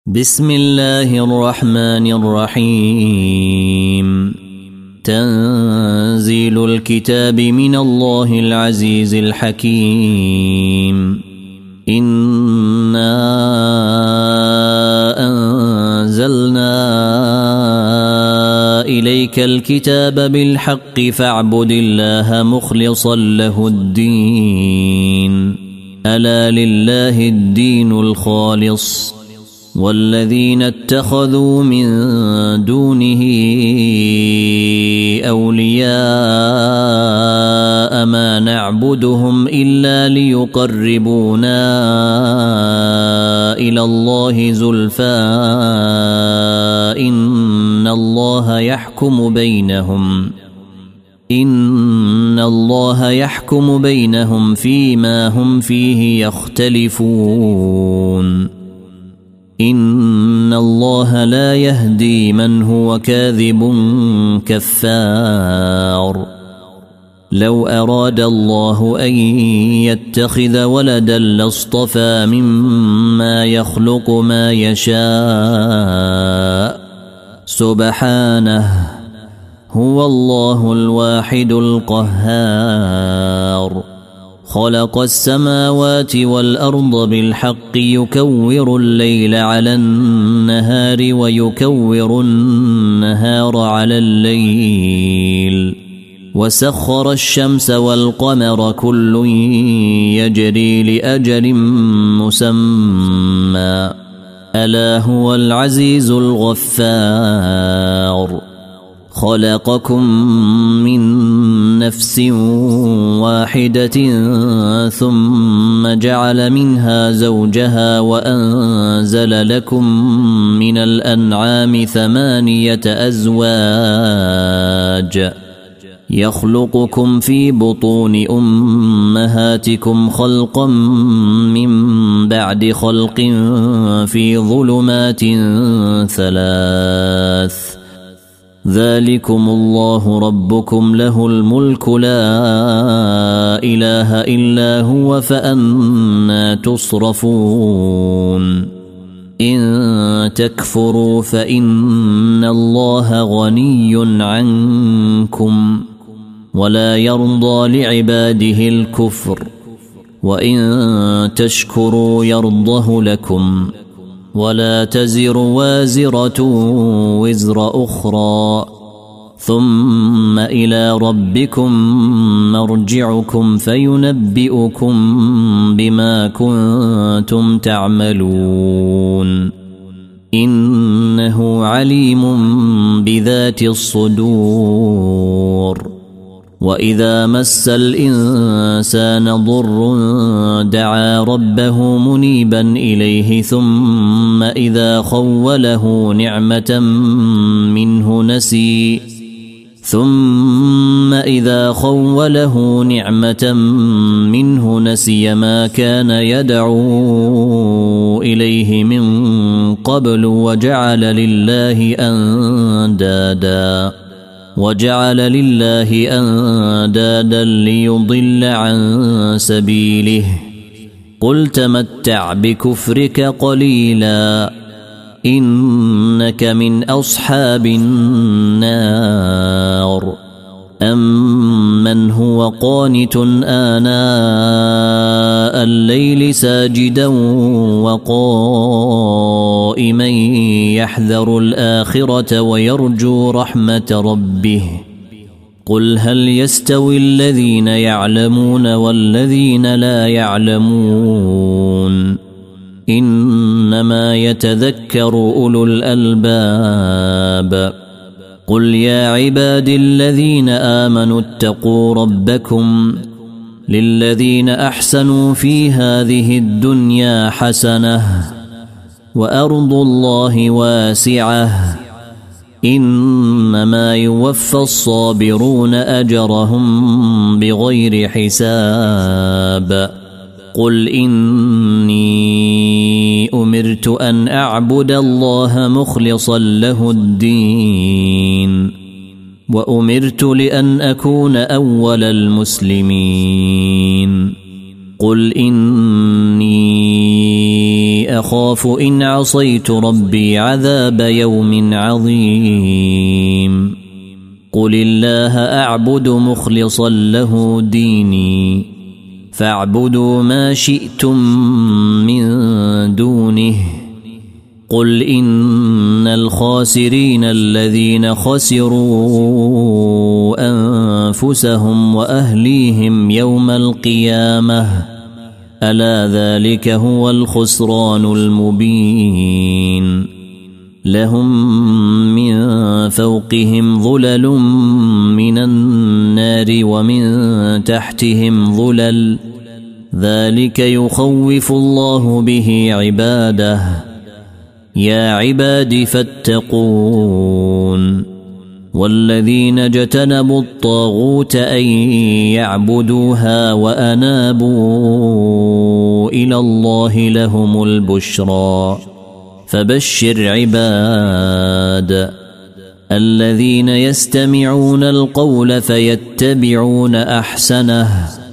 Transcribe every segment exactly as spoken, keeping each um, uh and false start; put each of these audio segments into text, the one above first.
بسم الله الرحمن الرحيم. تنزيل الكتاب من الله العزيز الحكيم. إنا أنزلنا إليك الكتاب بالحق فاعبد الله مخلصا له الدين. ألا لله الدين الخالص والذين اتخذوا من دونه أولياء ما نعبدهم إلا ليقربونا إلى الله زلفى إن الله يحكم بينهم إن الله يحكم بينهم فيما هم فيه يختلفون. إن الله لا يهدي من هو كاذب كفار. لو أراد الله أن يتخذ ولدا لاصطفى مما يخلق ما يشاء سبحانه هو الله الواحد القهار. خلق السماوات والأرض بالحق يكور الليل على النهار ويكور النهار على الليل وسخر الشمس والقمر كل يجري لأجل مسمى ألا هو العزيز الغفار. خلقكم من نفس واحدة ثم جعل منها زوجها وأنزل لكم من الأنعام ثمانية أزواج يخلقكم في بطون أمهاتكم خلقا من بعد خلق في ظلمات ثلاث ذلكم الله ربكم له الملك لا إله إلا هو فأنى تصرفون. إن تكفروا فإن الله غني عنكم ولا يرضى لعباده الكفر وإن تشكروا يرضه لكم ولا تزر وازرة وزر أخرى ثم إلى ربكم مرجعكم فينبئكم بما كنتم تعملون. إنه عليم بذات الصدور. وإذا مس الإنسان ضر دعا ربه منيبا إليه ثم إذا خوله نعمة منه نسي ثم إذا خوله نعمة منه نسي ما كان يدعو إليه من قبل وجعل لله أندادا وجعل لله أندادا ليضل عن سبيله. قل تمتع بكفرك قليلا إنك من أصحاب النار. أمن هو قانت آناء الليل ساجدا وقائما يحذر الآخرة ويرجو رحمة ربه. قل هل يستوي الذين يعلمون والذين لا يعلمون إنما يتذكر أولو الألباب. قل يا عبادي الذين آمنوا اتقوا ربكم للذين أحسنوا في هذه الدنيا حسنة وأرض الله واسعة إنما يوفى الصابرون أجرهم بغير حساب. قل إني أمرت أن أعبد الله مخلصا له الدين وأمرت لأن أكون أول المسلمين. قل إني أخاف إن عصيت ربي عذاب يوم عظيم قل الله أعبد مخلصا له ديني فاعبدوا ما شئتم من دونه قل إن الخاسرين الذين خسروا أنفسهم وأهليهم يوم القيامة ألا ذلك هو الخسران المبين لهم من فوقهم ظلل من النار ومن تحتهم ظلل ذلك يخوف الله به عباده يا عباد فاتقون والذين اجتنبوا الطاغوت أن يعبدوها وأنابوا إلى الله لهم البشرى فبشر عباد الذين يستمعون القول فيتبعون أحسنه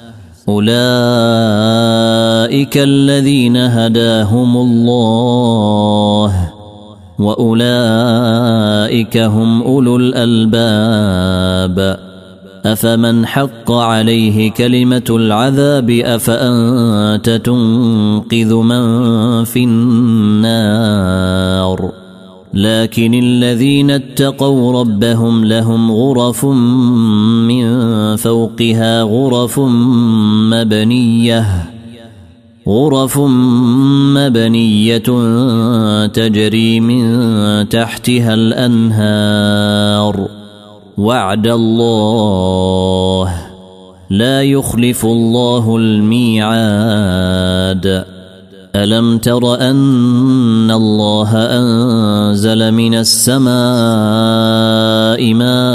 أولئك الذين هداهم الله وأولئك هم أولو الألباب أفمن حق عليه كلمة العذاب أفأنت تنقذ من في النار لكن الذين اتقوا ربهم لهم غرف من فوقها غرف مبنية غرف مبنية تجري من تحتها الأنهار وعد الله لا يخلف الله الميعاد ألم تر أن الله أنزل من السماء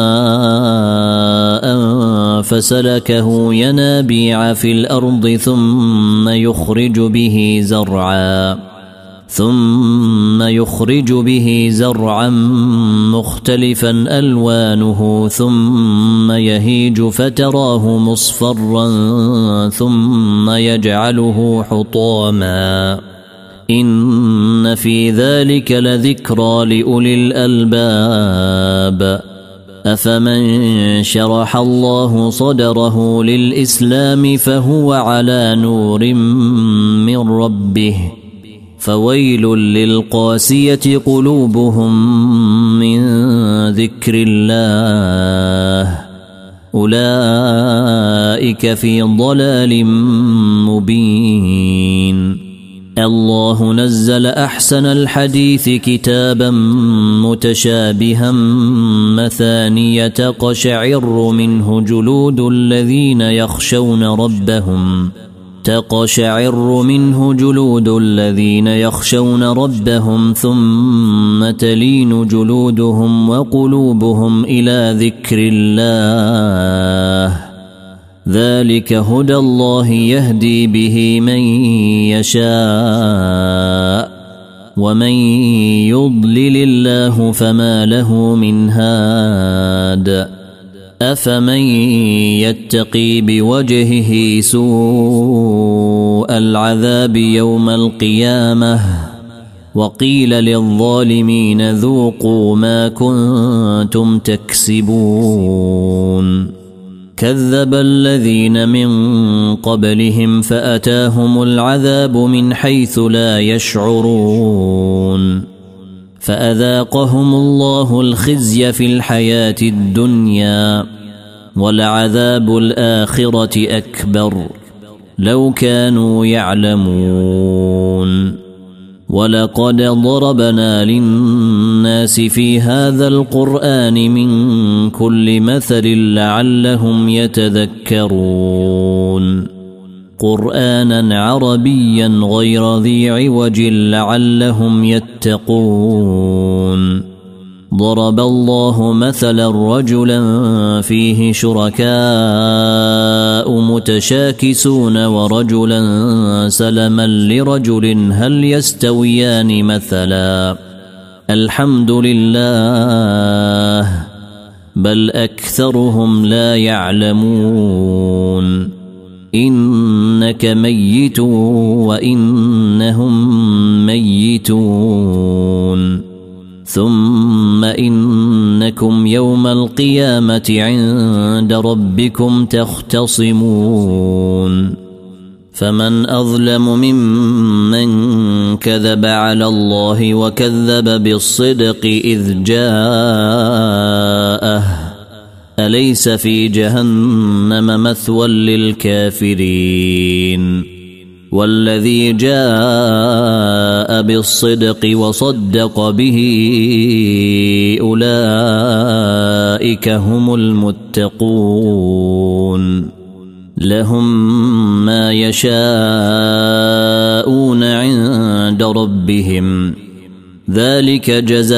ماء فسلكه ينابيع في الأرض ثم يخرج به زرعا ثم يخرج به زرعا مختلفا ألوانه ثم يهيج فتراه مصفرا ثم يجعله حطاما إن في ذلك لذكرى لأولي الألباب أفمن شرح الله صدره للإسلام فهو على نور من ربه فويل للقاسية قلوبهم من ذكر الله أولئك في ضلال مبين الله نزل أحسن الحديث كتابا متشابها مثانية تقشعر منه جلود الذين يخشون ربهم تقشعر منه جلود الذين يخشون ربهم ثم تلين جلودهم وقلوبهم إلى ذكر الله ذلك هدى الله يهدي به من يشاء ومن يضلل الله فما له من هاد أفمن يتقي بوجهه سوء العذاب يوم القيامة وقيل للظالمين ذوقوا ما كنتم تكسبون كذب الذين من قبلهم فأتاهم العذاب من حيث لا يشعرون فأذاقهم الله الخزي في الحياة الدنيا ولعذاب الآخرة أكبر لو كانوا يعلمون ولقد ضربنا للناس في هذا القرآن من كل مثل لعلهم يتذكرون قرآنا عربيا غير ذي عوج لعلهم يتقون ضرب الله مثلا رجلا فيه شركاء متشاكسون ورجلا سلما لرجل هل يستويان مثلا الحمد لله بل أكثرهم لا يعلمون إنك ميت وإنهم ميتون ثم إنكم يوم القيامة عند ربكم تختصمون فمن أظلم ممن كذب على الله وكذب بالصدق إذ جاءه أليس في جهنم مثوى للكافرين والذي جاء بالصدق وصدق به أولئك هم المتقون لهم ما يشاءون عند ربهم ذلك جزاء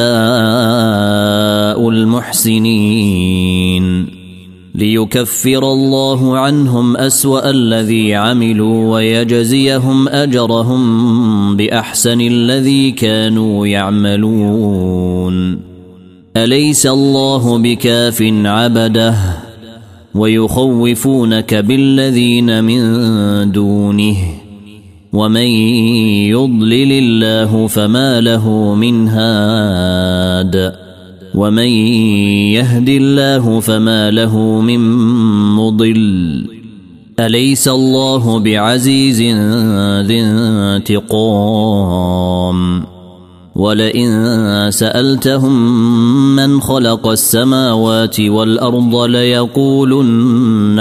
المحسنين ليكفر الله عنهم أسوأ الذي عملوا ويجزيهم أجرهم بأحسن الذي كانوا يعملون أليس الله بكاف عبده ويخوفونك بالذين من دونه ومن يضلل الله فما له من هاد ومن يهد الله فما له من مضل أليس الله بعزيز ذي انتقام ولئن سألتهم من خلق السماوات والأرض ليقولن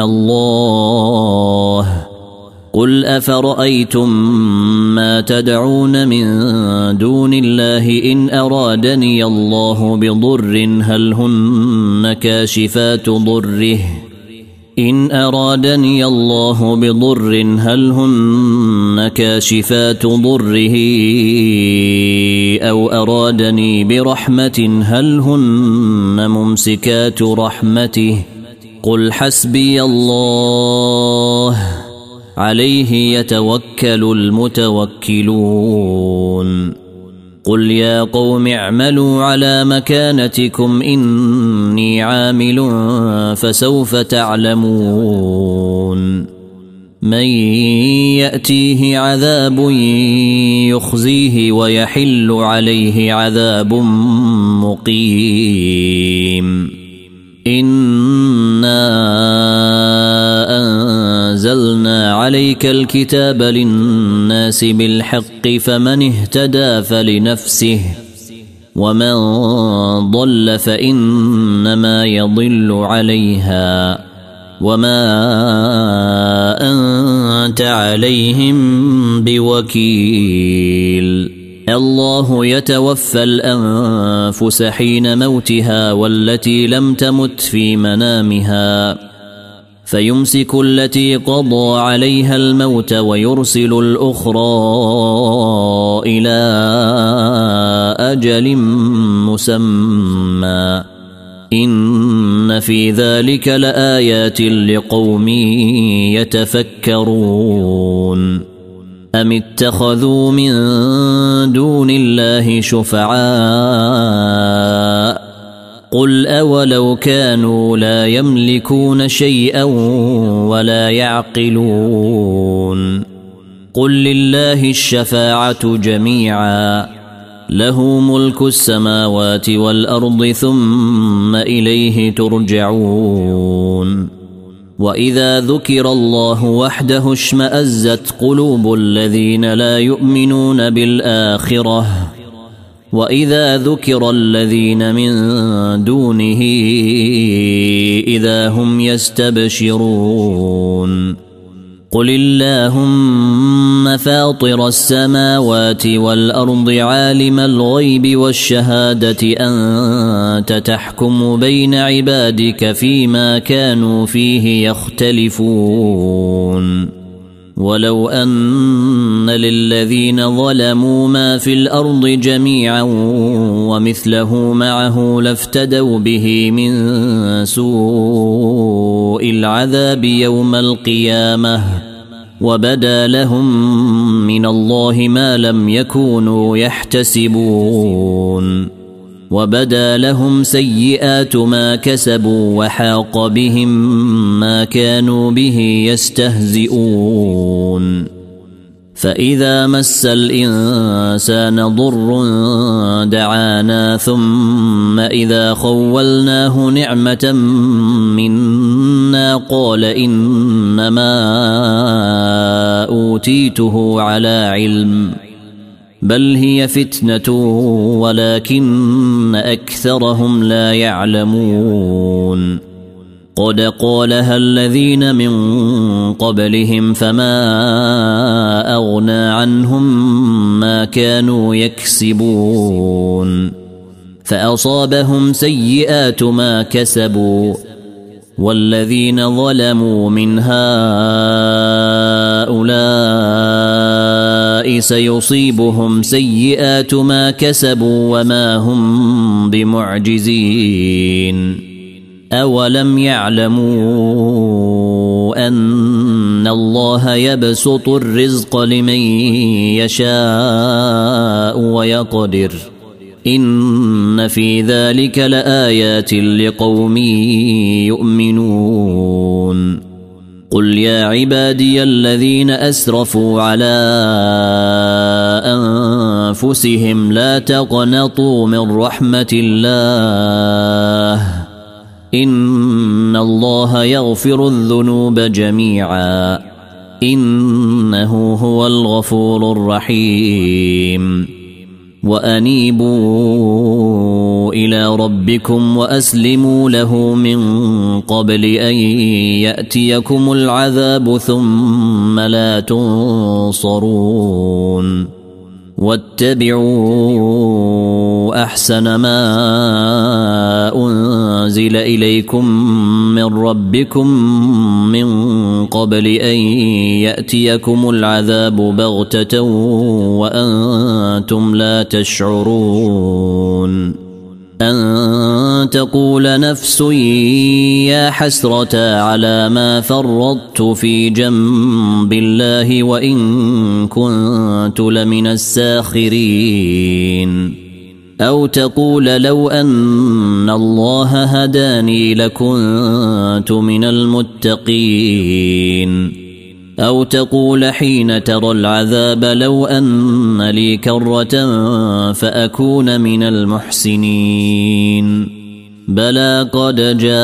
الله قل أفرأيتم ما تدعون من دون الله إن أرادني الله بضر هل هن كاشفات ضره إن أرادني الله بضر هل هن كاشفات ضره أو أرادني برحمة هل هن ممسكات رحمته قل حسبي الله عليه يتوكل المتوكلون قل يا قوم اعملوا على مكانتكم إني عامل فسوف تعلمون من يأتيه عذاب يخزيه ويحل عليه عذاب مقيم إنا أنزلنا عليك الكتاب للناس بالحق فمن اهتدى فلنفسه ومن ضل فإنما يضل عليها وما أنت عليهم بوكيل الله يتوفى الأنفس حين موتها والتي لم تمت في منامها فيمسك التي قضى عليها الموت ويرسل الأخرى إلى أجل مسمى إن في ذلك لآيات لقوم يتفكرون أم اتخذوا من دون الله شفعاء قل أولو كانوا لا يملكون شيئا ولا يعقلون قل لله الشفاعة جميعا له ملك السماوات والأرض ثم إليه ترجعون وإذا ذكر الله وحده اشمأزت قلوب الذين لا يؤمنون بالآخرة وإذا ذكر الذين من دونه إذا هم يستبشرون قل اللهم فاطر السماوات والأرض عالم الغيب والشهادة أنت تحكم بين عبادك فيما كانوا فيه يختلفون ولو أن للذين ظلموا ما في الأرض جميعا ومثله معه لافتدوا به من سوء العذاب يوم القيامة وبدا لهم من الله ما لم يكونوا يحتسبون وبدا لهم سيئات ما كسبوا وحاق بهم ما كانوا به يستهزئون فإذا مس الإنسان ضر دعانا ثم إذا خولناه نعمة منا قال إنما أوتيته على علم بل هي فتنة ولكن أكثرهم لا يعلمون قد قالها الذين من قبلهم فما أغنى عنهم ما كانوا يكسبون فأصابهم سيئات ما كسبوا والذين ظلموا من هؤلاء سيصيبهم سيئات ما كسبوا وما هم بمعجزين أولم يعلموا أن الله يبسط الرزق لمن يشاء ويقدر إن في ذلك لآيات لقوم يؤمنون قل يا عبادي الذين أسرفوا على أنفسهم لا تقنطوا من رحمة الله إن الله يغفر الذنوب جميعا إنه هو الغفور الرحيم وأنيبوا إلى ربكم وأسلموا له من قبل أن يأتيكم العذاب ثم لا تنصرون واتبعوا أحسن ما أنزل إليكم من ربكم من قبل أن يأتيكم العذاب بغتة وأنتم لا تشعرون أن تقول نفس يا حسرة على ما فرطت في جنب الله وإن كنت لمن الساخرين أو تقول لو أن الله هداني لكنت من المتقين أو تقول حين ترى العذاب لو أن لي كرة فأكون من المحسنين بلى قد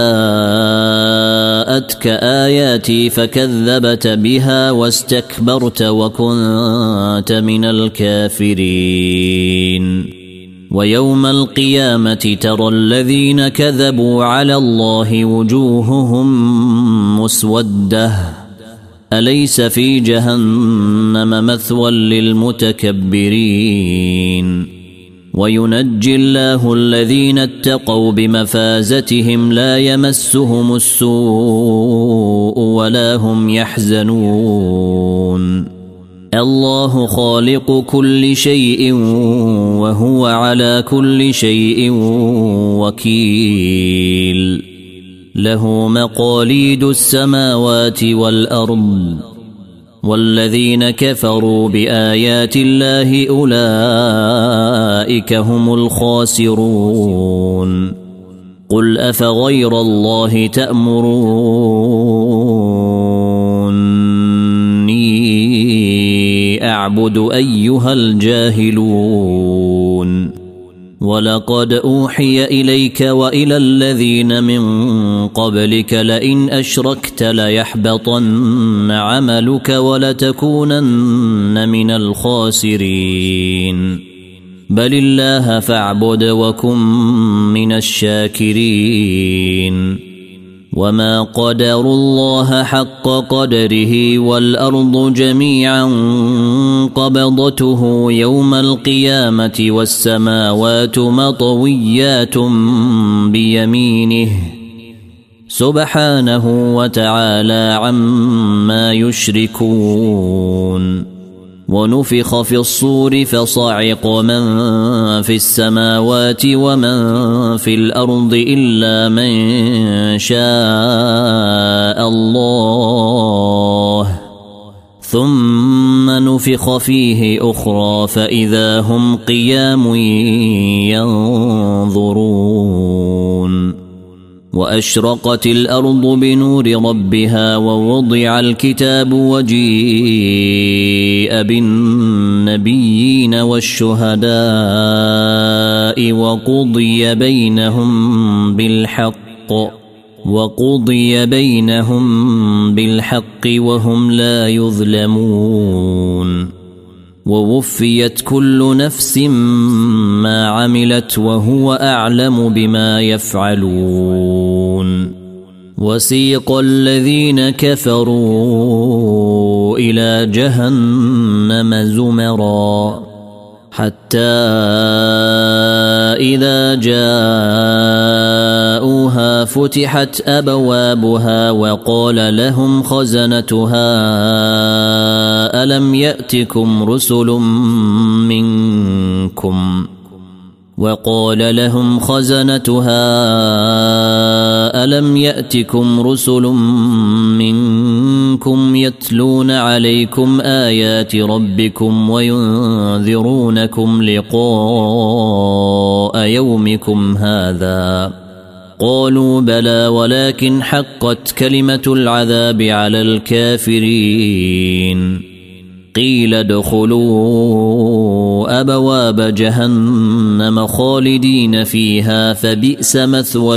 جاءتك آياتي فكذبت بها واستكبرت وكنت من الكافرين ويوم القيامة ترى الذين كذبوا على الله وجوههم مسودة أليس في جهنم مثوى للمتكبرين وينجي الله الذين اتقوا بمفازتهم لا يمسهم السوء ولا هم يحزنون الله خالق كل شيء وهو على كل شيء وكيل له مقاليد السماوات والأرض والذين كفروا بآيات الله أولئك هم الخاسرون قل أفغير الله تأمروني أعبد أيها الجاهلون ولقد أوحي إليك وإلى الذين من قبلك لئن أشركت ليحبطن عملك ولتكونن من الخاسرين بل الله فاعبد وكن من الشاكرين وما قدروا الله حق قدره والأرض جميعا قبضته يوم القيامة والسماوات مطويات بيمينه سبحانه وتعالى عما يشركون ونفخ في الصور فصعق من في السماوات ومن في الأرض إلا من شاء الله ثم نفخ فيه أخرى فإذا هم قيام ينظرون وأشرقت الأرض بنور ربها ووضع الكتاب وجيء بالنبيين والشهداء وقضي بينهم بالحق وقضي بينهم بالحق وهم لا يظلمون ووفيت كل نفس ما عملت وهو أعلم بما يفعلون وسيق الذين كفروا إلى جهنم زمرا حتى إذا جاءوها فتحت أبوابها وقال لهم خزنتها ألم يأتكم رسل منكم وقال لهم خزنتها ألم يأتكم رسل منكم يتلون عليكم آيات ربكم وينذرونكم لقاء يومكم هذا قالوا بلى ولكن حقت كلمة العذاب على الكافرين قيل ادخلوا أبواب جهنم خالدين فيها فبئس مثوى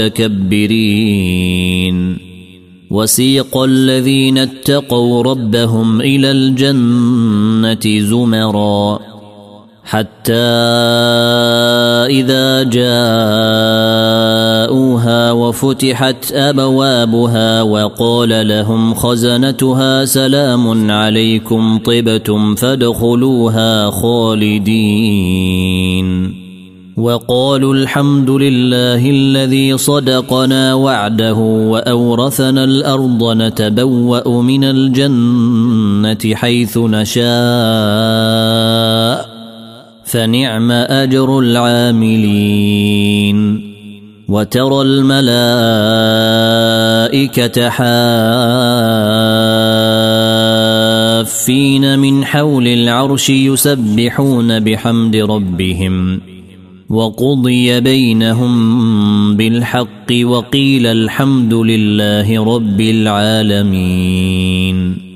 المتكبرين وسيق الذين اتقوا ربهم إلى الجنة زمرا حتى إذا جاءوها وفتحت أبوابها وقال لهم خزنتها سلام عليكم طبتم فادخلوها خالدين وقالوا الحمد لله الذي صدقنا وعده وأورثنا الأرض نتبوأ من الجنة حيث نشاء فنعم أجر العاملين وترى الملائكة حافين من حول العرش يسبحون بحمد ربهم وقضي بينهم بالحق وقيل الحمد لله رب العالمين.